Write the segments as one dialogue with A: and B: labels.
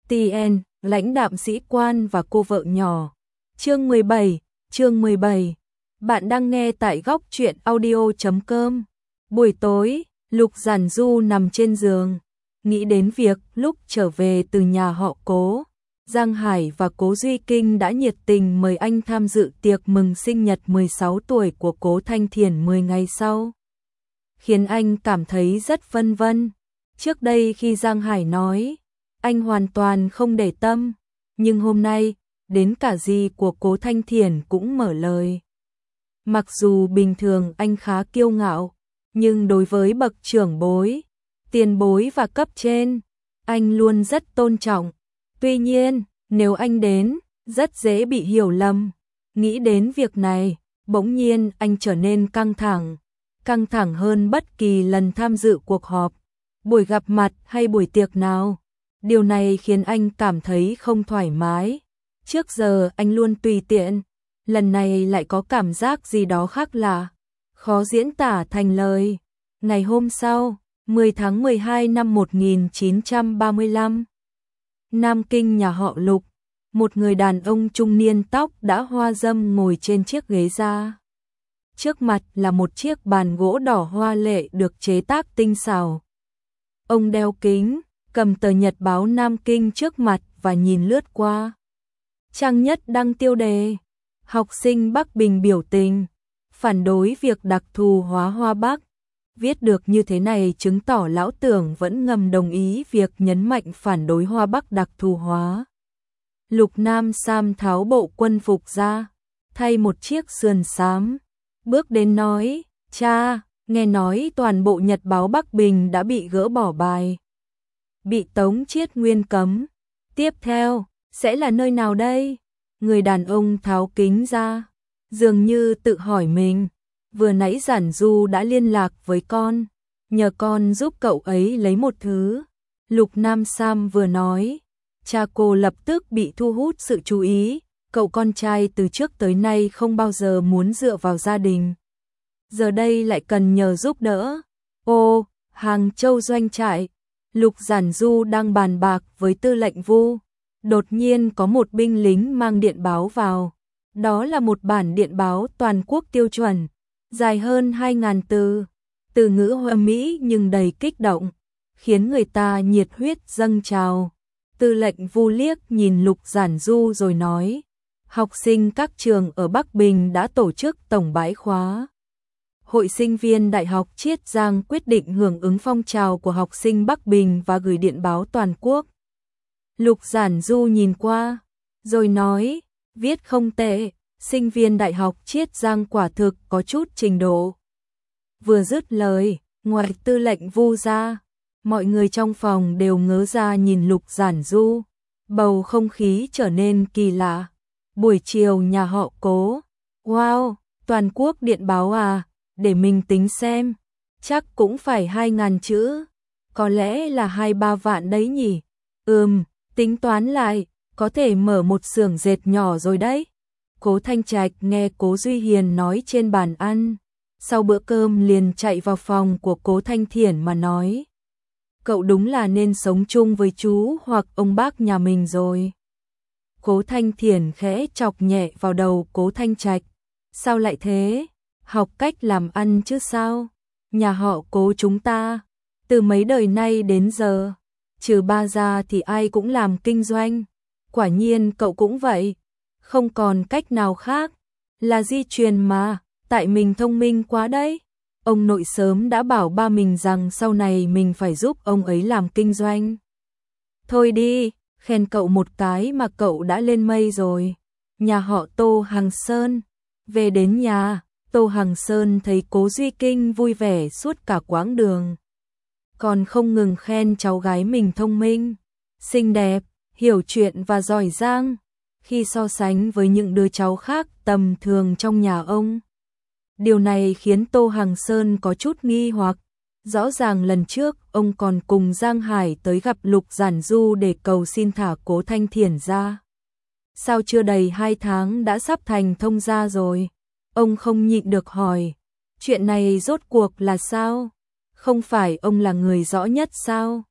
A: TN, lãnh đạm sĩ quan và cô vợ nhỏ. Chương 17. Bạn đang nghe tại góc truyện audio.com. Buổi tối, Lục Giản Du nằm trên giường, nghĩ đến việc lúc trở về từ nhà họ Cố, Giang Hải và Cố Duy Kinh đã nhiệt tình mời anh tham dự tiệc mừng sinh nhật 16 tuổi của Cố Thanh Thiển 10 ngày sau. Khiến anh cảm thấy rất phân vân. Trước đây khi Giang Hải nói, anh hoàn toàn không để tâm, nhưng hôm nay, đến cả dì của Cố Thanh Thiển cũng mở lời. Mặc dù bình thường anh khá kiêu ngạo, nhưng đối với bậc trưởng bối, tiền bối và cấp trên, anh luôn rất tôn trọng. Tuy nhiên, nếu anh đến, rất dễ bị hiểu lầm. Nghĩ đến việc này, bỗng nhiên anh trở nên căng thẳng hơn bất kỳ lần tham dự cuộc họp, buổi gặp mặt hay buổi tiệc nào. Điều này khiến anh cảm thấy không thoải mái. Trước giờ anh luôn tùy tiện, lần này lại có cảm giác gì đó khác lạ, khó diễn tả thành lời. Ngày hôm sau, 10 tháng 12 năm 1935, Nam Kinh nhà họ Lục, một người đàn ông trung niên tóc đã hoa râm ngồi trên chiếc ghế da. Trước mặt là một chiếc bàn gỗ đỏ hoa lệ được chế tác tinh xảo. Ông đeo kính, cầm tờ nhật báo Nam Kinh trước mặt và nhìn lướt qua. Trang nhất đăng tiêu đề: học sinh Bắc Bình biểu tình, phản đối việc đặc thù hóa Hoa Bắc. Viết được như thế này chứng tỏ lão tưởng vẫn ngầm đồng ý việc nhấn mạnh phản đối Hoa Bắc đặc thù hóa. Lục Nam Sam tháo bộ quân phục ra, thay một chiếc sườn xám, bước đến nói: cha, nghe nói toàn bộ nhật báo Bắc Bình đã bị gỡ bỏ bài, bị Tống Chiết Nguyên cấm. Tiếp theo, sẽ là nơi nào đây? Người đàn ông tháo kính ra, dường như tự hỏi mình. Vừa nãy Giản Du đã liên lạc với con, nhờ con giúp cậu ấy lấy một thứ. Lục Nam Sam vừa nói, cha cô lập tức bị thu hút sự chú ý. Cậu con trai từ trước tới nay không bao giờ muốn dựa vào gia đình, giờ đây lại cần nhờ giúp đỡ. Ô, Hàng Châu doanh trại. Lục Giản Du đang bàn bạc với tư lệnh Vu. Đột nhiên có một binh lính mang điện báo vào. Đó là một bản điện báo toàn quốc tiêu chuẩn, dài hơn 2.000 từ, từ ngữ Hoa Mỹ nhưng đầy kích động, khiến người ta nhiệt huyết dâng trào. Tư lệnh Vu liếc nhìn Lục Giản Du rồi nói: học sinh các trường ở Bắc Bình đã tổ chức tổng bái khóa. Hội sinh viên Đại học Chiết Giang quyết định hưởng ứng phong trào của học sinh Bắc Bình và gửi điện báo toàn quốc. Lục Giản Du nhìn qua, rồi nói: viết không tệ, sinh viên Đại học Chiết Giang quả thực có chút trình độ. Vừa dứt lời, ngoài tư lệnh Vu ra, mọi người trong phòng đều ngớ ra nhìn Lục Giản Du. Bầu không khí trở nên kỳ lạ. Buổi chiều nhà họ Cố. Wow, toàn quốc điện báo à, để mình tính xem. Chắc cũng phải 2.000 chữ. Có lẽ là 2-3 vạn đấy nhỉ. Tính toán lại, có thể mở một xưởng dệt nhỏ rồi đấy. Cố Thanh Trạch nghe Cố Duy Hiền nói trên bàn ăn. Sau bữa cơm liền chạy vào phòng của Cố Thanh Thiển mà nói: cậu đúng là nên sống chung với chú hoặc ông bác nhà mình rồi. Cố Thanh Thiển khẽ chọc nhẹ vào đầu Cố Thanh Trạch. Sao lại thế? Học cách làm ăn chứ sao? Nhà họ Cố chúng ta, từ mấy đời nay đến giờ, trừ ba ra thì ai cũng làm kinh doanh. Quả nhiên cậu cũng vậy. Không còn cách nào khác. Là di truyền mà, tại mình thông minh quá đấy. Ông nội sớm đã bảo ba mình rằng sau này mình phải giúp ông ấy làm kinh doanh. Thôi đi, khen cậu một cái mà cậu đã lên mây rồi. Nhà họ Tô Hằng Sơn. Về đến nhà, Tô Hằng Sơn thấy Cố Duy Kinh vui vẻ suốt cả quãng đường. Còn không ngừng khen cháu gái mình thông minh, xinh đẹp, hiểu chuyện và giỏi giang. Khi so sánh với những đứa cháu khác tầm thường trong nhà ông, điều này khiến Tô Hằng Sơn có chút nghi hoặc. Rõ ràng lần trước ông còn cùng Giang Hải tới gặp Lục Giản Du để cầu xin thả Cố Thanh Thiển ra. Sao chưa đầy 2 tháng đã sắp thành thông gia rồi? Ông không nhịn được hỏi, chuyện này rốt cuộc là sao? Không phải ông là người rõ nhất sao?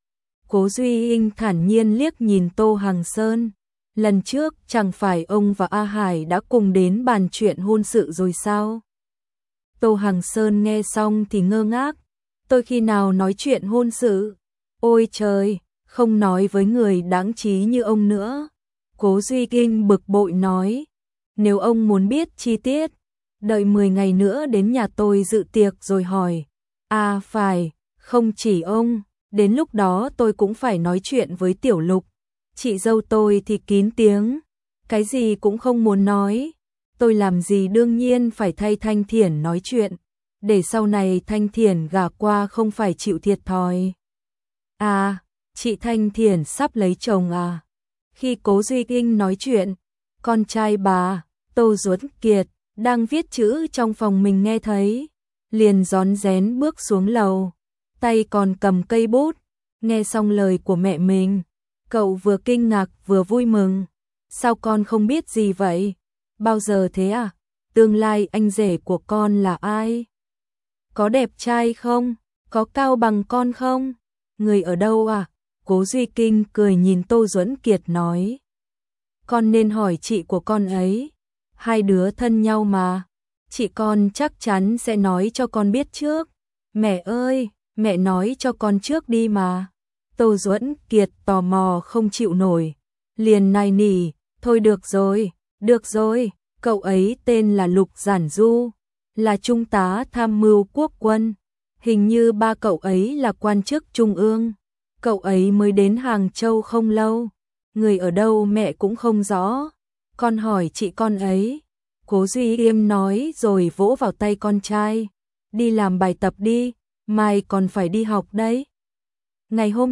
A: Cố Duy Inh thản nhiên liếc nhìn Tô Hằng Sơn. Lần trước chẳng phải ông và A Hải đã cùng đến bàn chuyện hôn sự rồi sao? Tô Hằng Sơn nghe xong thì ngơ ngác. Tôi khi nào nói chuyện hôn sự? Ôi trời, không nói với người đáng trí như ông nữa. Cố Duy Inh bực bội nói. Nếu ông muốn biết chi tiết, đợi 10 ngày nữa đến nhà tôi dự tiệc rồi hỏi. À phải, không chỉ ông, đến lúc đó tôi cũng phải nói chuyện với Tiểu Lục. Chị dâu tôi thì kín tiếng, cái gì cũng không muốn nói. Tôi làm gì đương nhiên phải thay Thanh Thiển nói chuyện, để sau này Thanh Thiển gả qua không phải chịu thiệt thòi. À, chị Thanh Thiển sắp lấy chồng à? Khi Cố Duy Inh nói chuyện, con trai bà, Tô Duẫn Kiệt, đang viết chữ trong phòng mình nghe thấy, liền rón rén bước xuống lầu, tay còn cầm cây bút. Nghe xong lời của mẹ mình, cậu vừa kinh ngạc vừa vui mừng. Sao con không biết gì vậy? Bao giờ thế à? Tương lai anh rể của con là ai? Có đẹp trai không? Có cao bằng con không? Người ở đâu à? Cố Duy Kinh cười nhìn Tô Duẫn Kiệt nói. Con nên hỏi chị của con ấy. Hai đứa thân nhau mà. Chị con chắc chắn sẽ nói cho con biết trước. Mẹ ơi, mẹ nói cho con trước đi mà. Tô Duẫn Kiệt tò mò không chịu nổi. Liền nài nỉ, thôi được rồi, cậu ấy tên là Lục Giản Du, là trung tá tham mưu quốc quân. Hình như ba cậu ấy là quan chức trung ương. Cậu ấy mới đến Hàng Châu không lâu. Người ở đâu mẹ cũng không rõ. Con hỏi chị con ấy. Cố Duy Yêm nói rồi vỗ vào tay con trai. Đi làm bài tập đi, mai còn phải đi học đấy. Ngày hôm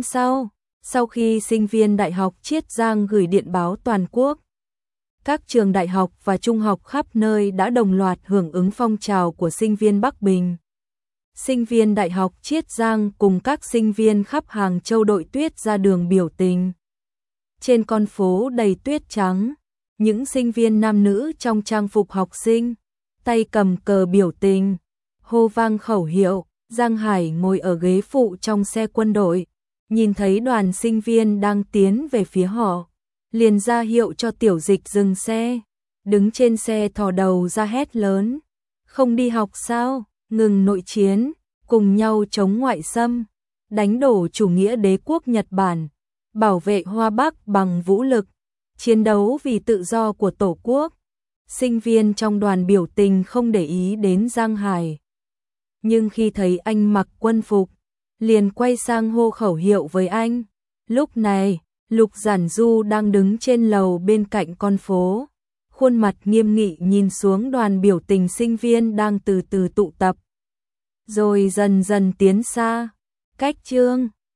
A: sau khi sinh viên Đại học Chiết Giang gửi điện báo toàn quốc, các trường đại học và trung học khắp nơi đã đồng loạt hưởng ứng phong trào của sinh viên Bắc Bình. Sinh viên Đại học Chiết Giang cùng các sinh viên khắp Hàng Châu đội tuyết ra đường biểu tình. Trên con phố đầy tuyết trắng, những sinh viên nam nữ trong trang phục học sinh, tay cầm cờ biểu tình, hô vang khẩu hiệu. Giang Hải ngồi ở ghế phụ trong xe quân đội, nhìn thấy đoàn sinh viên đang tiến về phía họ, liền ra hiệu cho Tiểu Dịch dừng xe, đứng trên xe thò đầu ra hét lớn. Không đi học sao? Ngừng nội chiến, cùng nhau chống ngoại xâm, đánh đổ chủ nghĩa đế quốc Nhật Bản, bảo vệ Hoa Bắc bằng vũ lực, chiến đấu vì tự do của Tổ quốc. Sinh viên trong đoàn biểu tình không để ý đến Giang Hải. Nhưng khi thấy anh mặc quân phục, liền quay sang hô khẩu hiệu với anh. Lúc này, Lục Giản Du đang đứng trên lầu bên cạnh con phố, khuôn mặt nghiêm nghị nhìn xuống đoàn biểu tình sinh viên đang từ từ tụ tập, rồi dần dần tiến xa. Cách chương